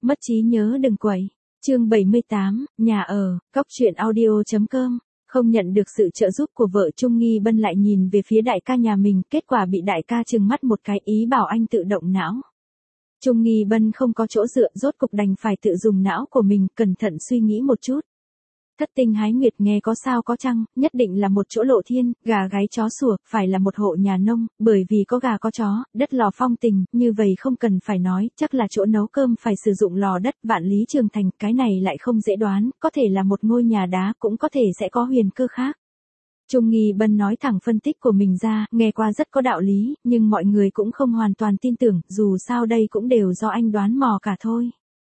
Mất trí nhớ đừng quậy. Chương 78, nhà ở, góc truyện audio.com. Không nhận được sự trợ giúp của vợ Trung Nghi Bân lại nhìn về phía đại ca nhà mình, kết quả bị đại ca trừng mắt một cái ý bảo anh tự động não. Trung Nghi Bân không có chỗ dựa, rốt cục đành phải tự dùng não của mình, cẩn thận suy nghĩ một chút. Thất tinh hái nguyệt nghe có sao có chăng, nhất định là một chỗ lộ thiên, gà gáy chó sủa, phải là một hộ nhà nông, bởi vì có gà có chó, đất lò phong tình, như vậy không cần phải nói, chắc là chỗ nấu cơm phải sử dụng lò đất. Vạn Lý Trường Thành, cái này lại không dễ đoán, có thể là một ngôi nhà đá, cũng có thể sẽ có huyền cơ khác. Trung Nghi Bân nói thẳng phân tích của mình ra, nghe qua rất có đạo lý, nhưng mọi người cũng không hoàn toàn tin tưởng, dù sao đây cũng đều do anh đoán mò cả thôi.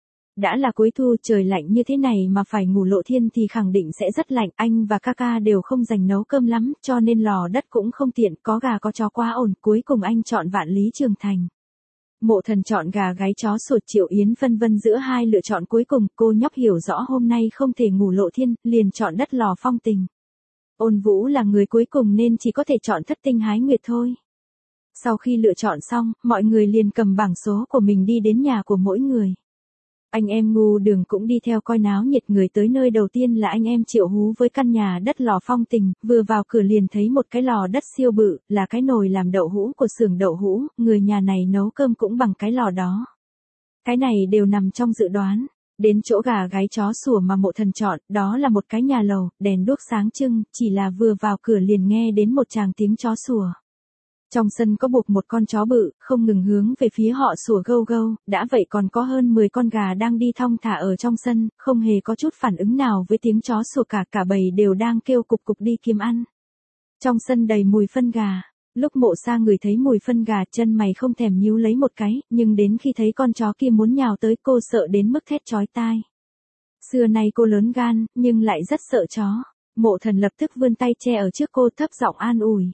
Đã là cuối thu, trời lạnh như thế này mà phải ngủ lộ thiên thì khẳng định sẽ rất lạnh, anh và ca đều không dành nấu cơm lắm, cho nên lò đất cũng không tiện, có gà có chó quá ổn, cuối cùng anh chọn Vạn Lý Trường Thành. Mộ Thần chọn gà gáy chó sủa, Triệu Yến phân vân giữa hai lựa chọn cuối cùng, cô nhóc hiểu rõ hôm nay không thể ngủ lộ thiên, liền chọn đất lò phong tình. Ôn Vũ là người cuối cùng nên chỉ có thể chọn thất tinh hái nguyệt thôi. Sau khi lựa chọn xong, mọi người liền cầm bảng số của mình đi đến nhà của mỗi người. Anh em Ngu Đường cũng đi theo coi náo nhiệt, người tới nơi đầu tiên là anh em Triệu Hú với căn nhà đất lò phong tình, vừa vào cửa liền thấy một cái lò đất siêu bự, là cái nồi làm đậu hũ của xưởng đậu hũ, người nhà này nấu cơm cũng bằng cái lò đó. Cái này đều nằm trong dự đoán. Đến chỗ gà gáy chó sủa mà Mộ Thần chọn, đó là một cái nhà lầu, đèn đuốc sáng trưng, chỉ là vừa vào cửa liền nghe đến một tràng tiếng chó sủa. Trong sân có buộc một con chó bự, không ngừng hướng về phía họ sủa gâu gâu, đã vậy còn có hơn 10 con gà đang đi thong thả ở trong sân, không hề có chút phản ứng nào với tiếng chó sủa cả bầy đều đang kêu cục cục đi kiếm ăn. Trong sân đầy mùi phân gà. Lúc Mộ Sa ngửi thấy mùi phân gà, chân mày không thèm nhíu lấy một cái, nhưng đến khi thấy con chó kia muốn nhào tới, cô sợ đến mức thét chói tai. Xưa nay cô lớn gan, nhưng lại rất sợ chó. Mộ Thần lập tức vươn tay che ở trước cô, thấp giọng an ủi.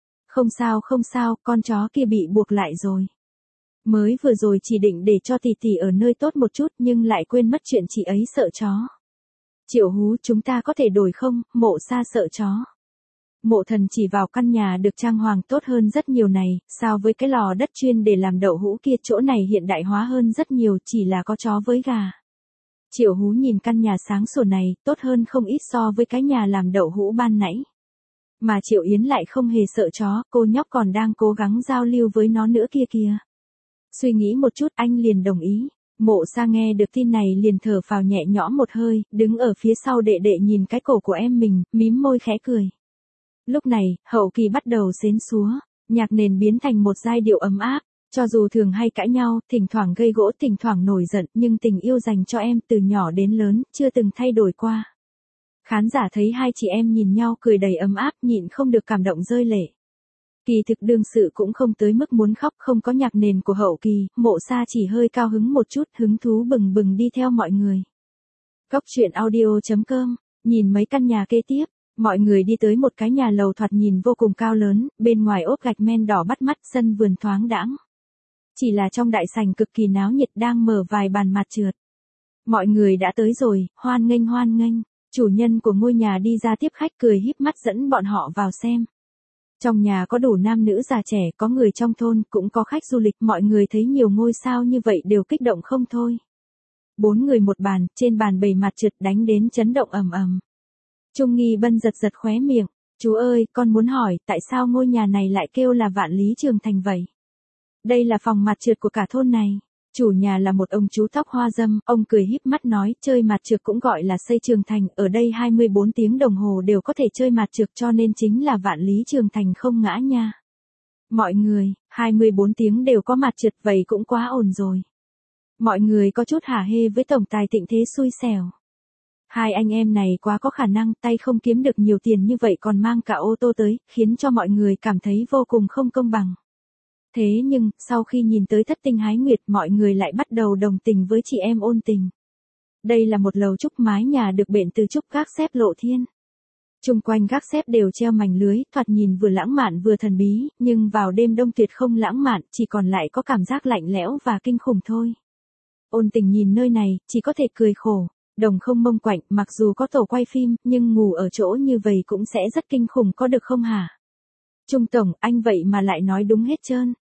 Không sao, con chó kia bị buộc lại rồi. Mới vừa rồi chỉ định để cho tỷ tỷ ở nơi tốt một chút nhưng lại quên mất chuyện chị ấy sợ chó. Triệu Hú, chúng ta có thể đổi không? Mộ Sa sợ chó. Mộ Thần chỉ vào căn nhà được trang hoàng tốt hơn rất nhiều này, so với cái lò đất chuyên để làm đậu hũ kia, chỗ này hiện đại hóa hơn rất nhiều, chỉ là có chó với gà. Triệu Hú nhìn căn nhà sáng sủa này, tốt hơn không ít so với cái nhà làm đậu hũ ban nãy. Mà Triệu Yến lại không hề sợ chó, cô nhóc còn đang cố gắng giao lưu với nó nữa kìa. Suy nghĩ một chút anh liền đồng ý. Mộ Sa nghe được tin này liền thở phào nhẹ nhõm một hơi, đứng ở phía sau đệ đệ nhìn cái cổ của em mình, mím môi khẽ cười. Lúc này, hậu kỳ bắt đầu xến xúa, nhạc nền biến thành một giai điệu ấm áp, cho dù thường hay cãi nhau, thỉnh thoảng gây gỗ, thỉnh thoảng nổi giận, nhưng tình yêu dành cho em từ nhỏ đến lớn, chưa từng thay đổi qua. Khán giả thấy hai chị em nhìn nhau cười đầy ấm áp, nhịn không được cảm động rơi lệ. Kỳ thực đương sự cũng không tới mức muốn khóc, không có nhạc nền của hậu kỳ, Mộ Sa chỉ hơi cao hứng một chút, hứng thú bừng bừng đi theo mọi người. Góc truyện audio.com, nhìn mấy căn nhà kế tiếp. Mọi người đi tới một cái nhà lầu thoạt nhìn vô cùng cao lớn, bên ngoài ốp gạch men đỏ bắt mắt, sân vườn thoáng đãng. Chỉ là trong đại sảnh cực kỳ náo nhiệt, đang mở vài bàn mặt trượt. Mọi người đã tới rồi, hoan nghênh. Chủ nhân của ngôi nhà đi ra tiếp khách, cười híp mắt dẫn bọn họ vào xem. Trong nhà có đủ nam nữ già trẻ, có người trong thôn, cũng có khách du lịch, mọi người thấy nhiều ngôi sao như vậy đều kích động không thôi. 4 người một bàn, trên bàn bày mặt trượt đánh đến chấn động ầm ầm. Trung Nghi Bân giật khóe miệng, chú ơi, con muốn hỏi, tại sao ngôi nhà này lại kêu là Vạn Lý Trường Thành vậy? Đây là phòng mặt trượt của cả thôn này. Chủ nhà là một ông chú tóc hoa râm, ông cười híp mắt nói, chơi mặt trượt cũng gọi là xây trường thành, ở đây 24 tiếng đồng hồ đều có thể chơi mặt trượt cho nên chính là Vạn Lý Trường Thành không ngã nha. Mọi người, 24 tiếng đều có mặt trượt vậy cũng quá ổn rồi. Mọi người có chút hả hê với tổng tài Tịnh Thế xui xẻo. Hai anh em này quá có khả năng, tay không kiếm được nhiều tiền như vậy còn mang cả ô tô tới, khiến cho mọi người cảm thấy vô cùng không công bằng. Thế nhưng, sau khi nhìn tới thất tinh hái nguyệt, mọi người lại bắt đầu đồng tình với chị em Ôn Tình. Đây là một lầu trúc mái nhà được bện từ trúc gác xếp lộ thiên. Chung quanh gác xếp đều treo mảnh lưới, thoạt nhìn vừa lãng mạn vừa thần bí, nhưng vào đêm đông tuyệt không lãng mạn, chỉ còn lại có cảm giác lạnh lẽo và kinh khủng thôi. Ôn Tình nhìn nơi này, chỉ có thể cười khổ. Đồng không mông quạnh, mặc dù có tổ quay phim, nhưng ngủ ở chỗ như vậy cũng sẽ rất kinh khủng có được không hả? Trung tổng, anh vậy mà lại nói đúng hết trơn.